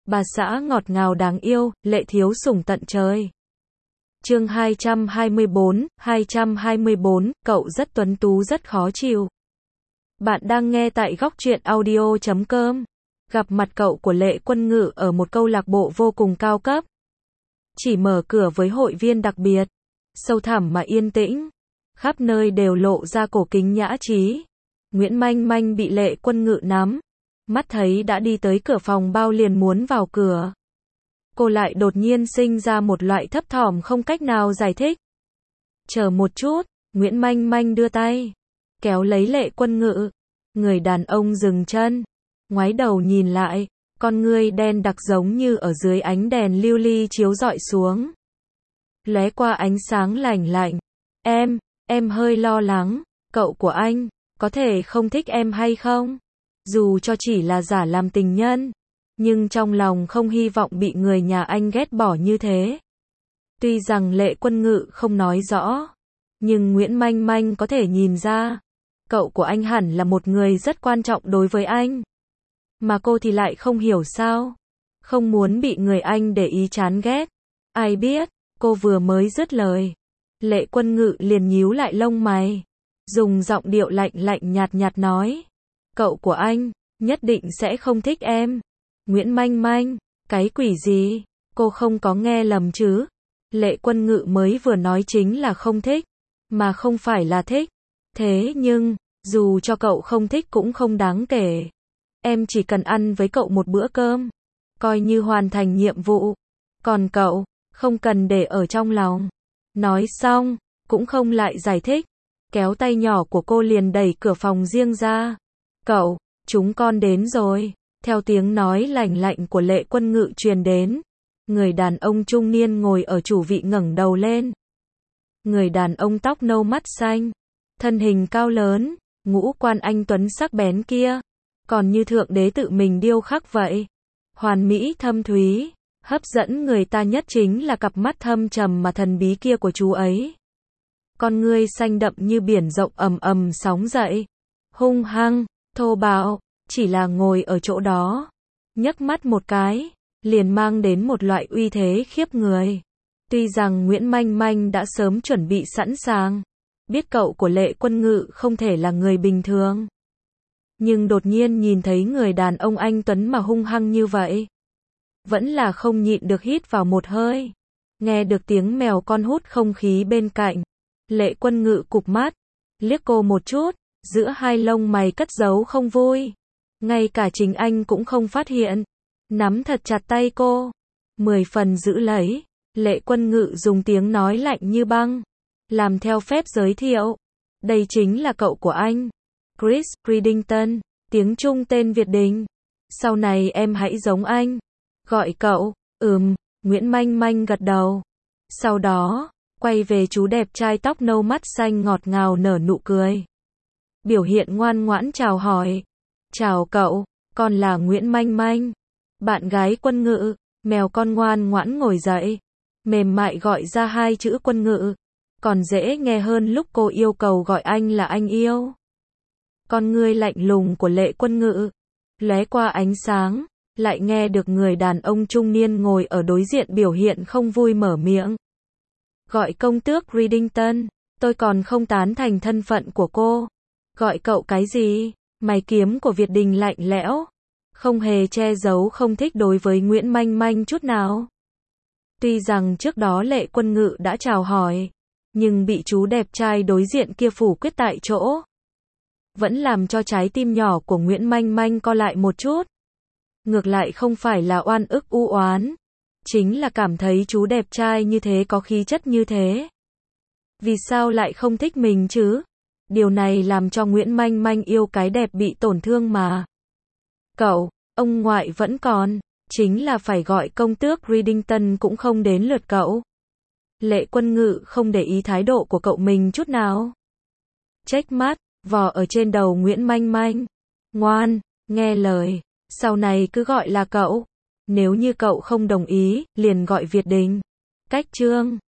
bà xã ngọt ngào đáng yêu, lệ thiếu sủng tận trời. Chương 224, cậu rất tuấn tú rất khó chịu. Bạn đang nghe tại góc truyện audio.com. Gặp mặt cậu của Lệ Quân Ngự ở một câu lạc bộ vô cùng cao cấp. Chỉ mở cửa với hội viên đặc biệt, sâu thẳm mà yên tĩnh, khắp nơi đều lộ ra cổ kính nhã trí. Nguyễn Manh Manh bị Lệ Quân Ngự nắm, mắt thấy đã đi tới cửa phòng bao liền muốn vào cửa. Cô lại đột nhiên sinh ra một loại thấp thỏm không cách nào giải thích. Chờ một chút, Nguyễn Manh Manh đưa tay, kéo lấy Lệ Quân Ngự. Người đàn ông dừng chân, ngoái đầu nhìn lại, con ngươi đen đặc giống như ở dưới ánh đèn lưu ly chiếu rọi xuống. Lóe qua ánh sáng lạnh lạnh. Em hơi lo lắng, cậu của anh, có thể không thích em hay không? Dù cho chỉ là giả làm tình nhân, nhưng trong lòng không hy vọng bị người nhà anh ghét bỏ như thế. Tuy rằng Lệ Quân Ngự không nói rõ, nhưng Nguyễn Manh Manh có thể nhìn ra, cậu của anh hẳn là một người rất quan trọng đối với anh. Mà cô thì lại không hiểu sao, không muốn bị người anh để ý chán ghét. Ai biết, cô vừa mới dứt lời, Lệ Quân Ngự liền nhíu lại lông mày, dùng giọng điệu lạnh lạnh nhạt nhạt nói, cậu của anh nhất định sẽ không thích em. Nguyễn Manh Manh, cái quỷ gì? Cô không có nghe lầm chứ? Lệ Quân Ngự mới vừa nói chính là không thích, mà không phải là thích. Thế nhưng, dù cho cậu không thích cũng không đáng kể. Em chỉ cần ăn với cậu một bữa cơm, coi như hoàn thành nhiệm vụ. Còn cậu, không cần để ở trong lòng. Nói xong, cũng không lại giải thích. Kéo tay nhỏ của cô liền đẩy cửa phòng riêng ra. Cậu, chúng con đến rồi. Theo tiếng nói lạnh lạnh của Lệ Quân Ngự truyền đến, người đàn ông trung niên ngồi ở chủ vị ngẩng đầu lên. Người đàn ông tóc nâu mắt xanh, thân hình cao lớn, ngũ quan anh tuấn sắc bén kia, còn như thượng đế tự mình điêu khắc vậy. Hoàn mỹ thâm thúy, hấp dẫn người ta nhất chính là cặp mắt thâm trầm mà thần bí kia của chú ấy. Con ngươi xanh đậm như biển rộng ầm ầm sóng dậy, hung hăng, thô bạo, chỉ là ngồi ở chỗ đó, nhấc mắt một cái, liền mang đến một loại uy thế khiếp người. Tuy rằng Nguyễn Manh Manh đã sớm chuẩn bị sẵn sàng, biết cậu của Lệ Quân Ngự không thể là người bình thường, nhưng đột nhiên nhìn thấy người đàn ông anh tuấn mà hung hăng như vậy, vẫn là không nhịn được hít vào một hơi. Nghe được tiếng mèo con hút không khí bên cạnh, Lệ Quân Ngự cụp mắt, liếc cô một chút, giữa hai lông mày cất giấu không vui. Ngay cả chính anh cũng không phát hiện, nắm thật chặt tay cô, 10 phần giữ lấy. Lệ Quân Ngự dùng tiếng nói lạnh như băng, làm theo phép giới thiệu. Đây chính là cậu của anh, Chris Ridington, tiếng Trung tên Việt Đình. Sau này em hãy giống anh, gọi cậu, Nguyễn Manh Manh gật đầu. Sau đó, quay về chú đẹp trai tóc nâu mắt xanh ngọt ngào nở nụ cười. Biểu hiện ngoan ngoãn chào hỏi. Chào cậu, con là Nguyễn Manh Manh, bạn gái Quân Ngự. Mèo con ngoan ngoãn ngồi dậy, mềm mại gọi ra hai chữ Quân Ngự, còn dễ nghe hơn lúc cô yêu cầu gọi anh là anh yêu. Con ngươi lạnh lùng của Lệ Quân Ngự lóe qua ánh sáng, lại nghe được người đàn ông trung niên ngồi ở đối diện biểu hiện không vui mở miệng. Gọi công tước Ridington, tôi còn không tán thành thân phận của cô. Gọi cậu cái gì? Mày kiếm của Việt Đình lạnh lẽo, không hề che giấu không thích đối với Nguyễn Manh Manh chút nào. Tuy rằng trước đó Lệ Quân Ngự đã chào hỏi, nhưng bị chú đẹp trai đối diện kia phủ quyết tại chỗ, vẫn làm cho trái tim nhỏ của Nguyễn Manh Manh co lại một chút. Ngược lại không phải là oan ức u oán, chính là cảm thấy chú đẹp trai như thế có khí chất như thế, vì sao lại không thích mình chứ? Điều này làm cho Nguyễn Manh Manh yêu cái đẹp bị tổn thương mà. Cậu, ông ngoại vẫn còn, chính là phải gọi công tước Ridington cũng không đến lượt cậu. Lệ Quân Ngự không để ý thái độ của cậu mình chút nào. Chếch mắt, vò ở trên đầu Nguyễn Manh Manh. Ngoan, nghe lời, sau này cứ gọi là cậu. Nếu như cậu không đồng ý, liền gọi Việt Đình. Cách chương